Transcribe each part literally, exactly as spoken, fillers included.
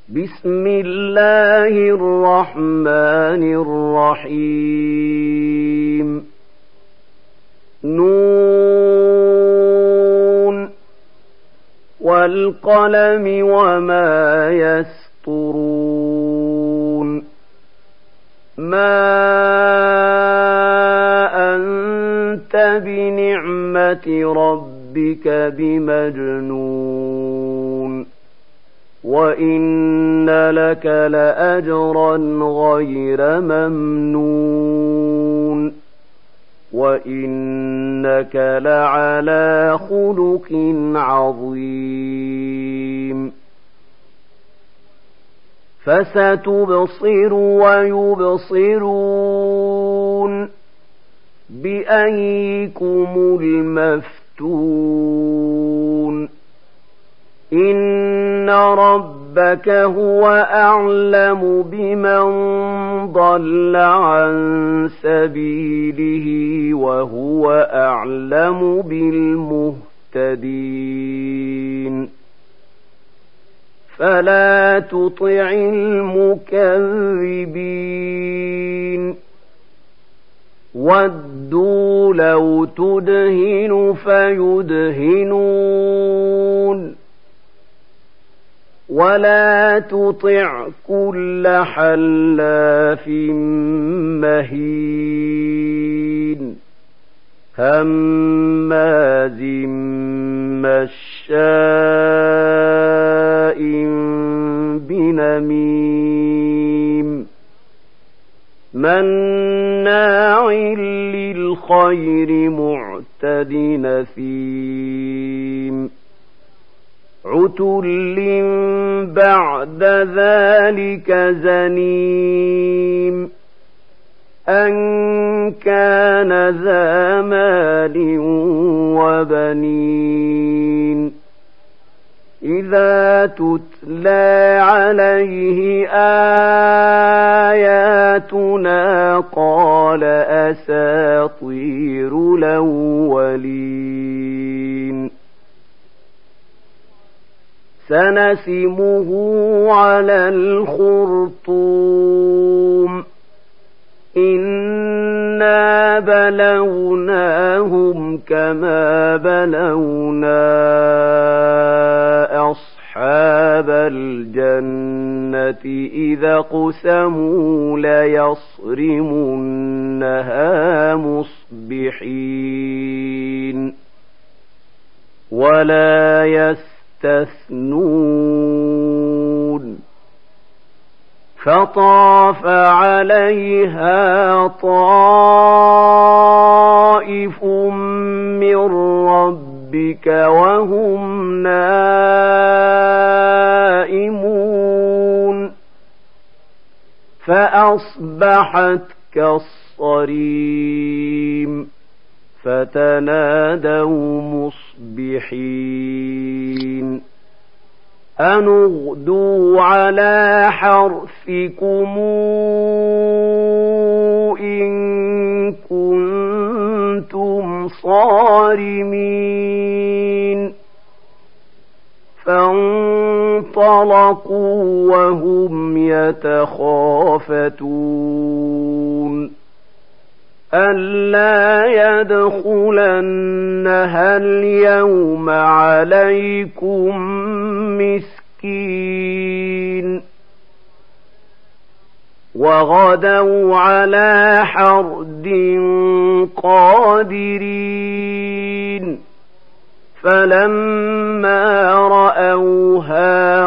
بسم الله الرحمن الرحيم نون والقلم وما يسطرون ما أنت بنعمة ربك بمجنون وإن لك لأجرا غير ممنون وإنك لعلى خلق عظيم فستبصر ويبصرون بأيكم المفتون إن ربك هو أعلم بمن ضل عن سبيله وهو أعلم بالمهتدين فلا تطع المكذبين ودوا لو تدهن فيدهنون ولا تطع كل حلاف مهين هماز مشاء بنميم مناع للخير معتد نثيم عتل بعد ذلك زنيم أن كان ذا مال وبنين إذا تتلى عليه آياتنا قال أساطير الأولين سنسمه على الخرطوم إنا بلوناهم كما بلونا أصحاب الجنة إذا اقسموا ليصرمنها مصبحين ولا يستثنون فطاف عليها طائف من ربك وهم نائمون فأصبحت كالصريم فتنادوا مصبحين أن اغدوا على حرثكم إن كنتم صارمين فانطلقوا وهم يتخافتون ألا يدخلنها اليوم عليكم مسكين وغدوا على حرد قادرين فلما رأوها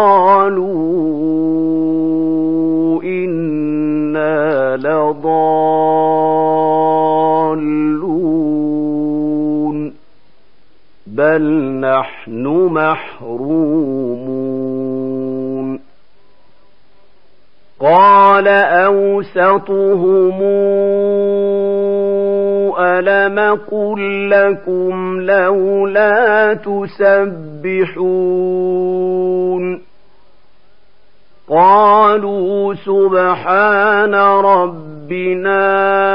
قالوا إنا لضالون بل نحن محرومون قال أوسطهم ألم قل لكم لولا تسبحون قالوا سبحان ربنا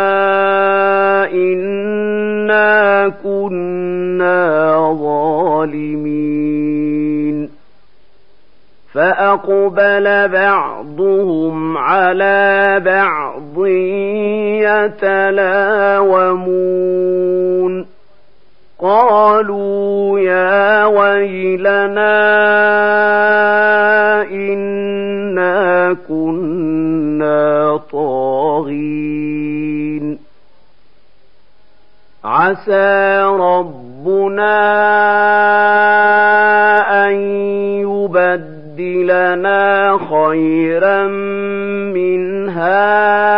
إنا كنا ظالمين فأقبل بعضهم على بعض يتلاومون قالوا يا ويلنا إنا كنا طاغين عسى ربنا أن يبدلنا خيرا منها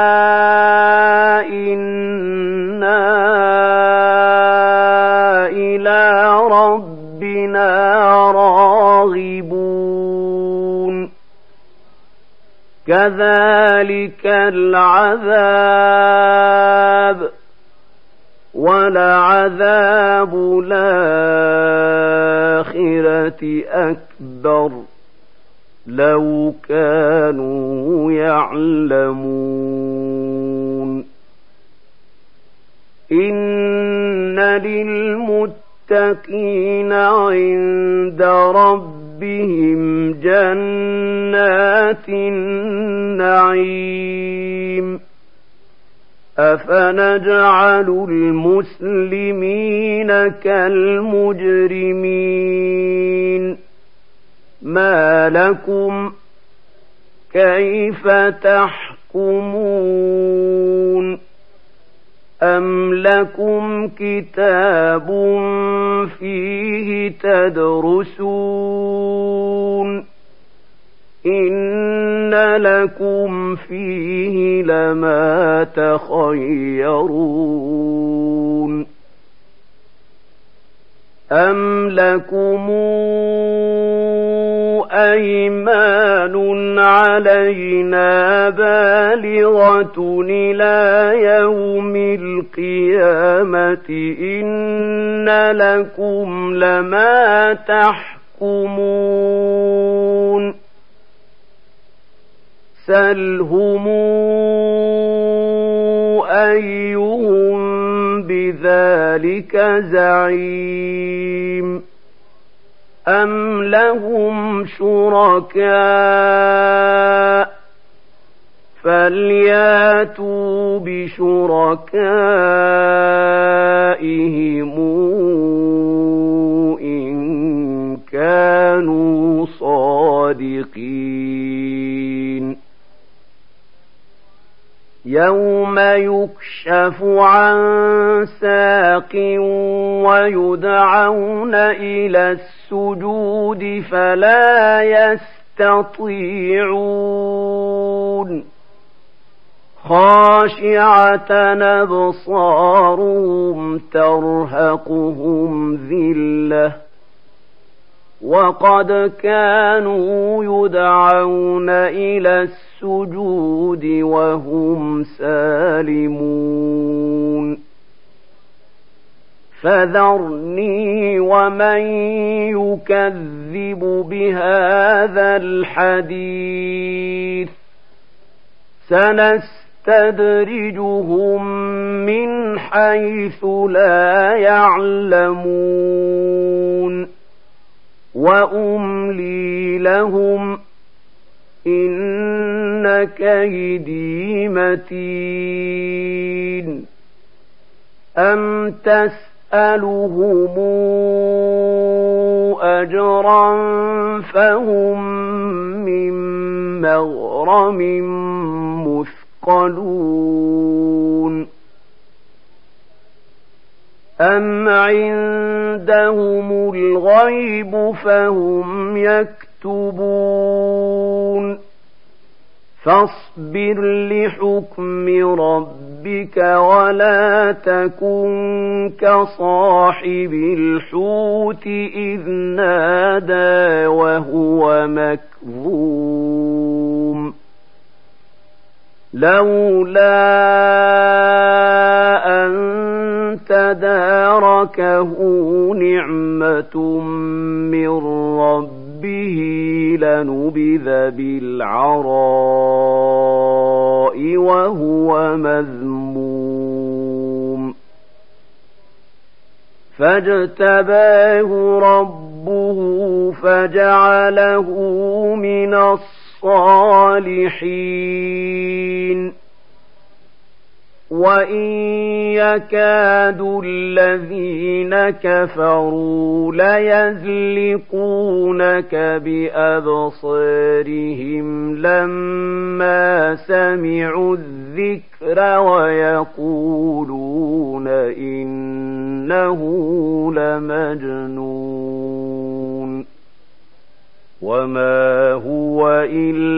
إنا إلى ربنا راغبون كذلك العذاب ولعذاب الآخرة أكبر لو كانوا يعلمون إن للمتقين عند ربهم جنات النعيم أفنجعل المسلمين كالمجرمين ما لكم كيف تحكمون أم لكم كتاب فيه تدرسون إن لكم فيه لما تخيرون أم لكم أيمان علينا بالغة إلى يوم القيامة إن لكم لما تحكمون سلهم أيهم بذلك زعيم أم لهم شركاء فلياتوا بشركائهم إن كانوا صادقين يوم يكشف عن ساق ويدعون إلى السجود فلا يستطيعون خاشعة أبصارهم ترهقهم ذلة وقد كانوا يدعون إلى السجود وهم سالمون فذرني ومن يكذب بهذا الحديث سنستدرجهم من حيث لا يعلمون وأملي لهم إن كيدي متين أم تسألهم أجرا فهم من مغرم مثقلون أم عندهم الغيب فهم يكتبون فاصبر لحكم ربك ولا تكن كصاحب الحوت إذ نادى وهو مكظوم لولا أن تداركه نعمة من ربه لنبذ بالعراء وهو مذموم فاجتباه ربه ربه فجعله من الصالحين وإن يكاد الذين كفروا ليزلقونك بأبصارهم لما سمعوا الذكر ويقولون إنه لمجنون وما هو إلا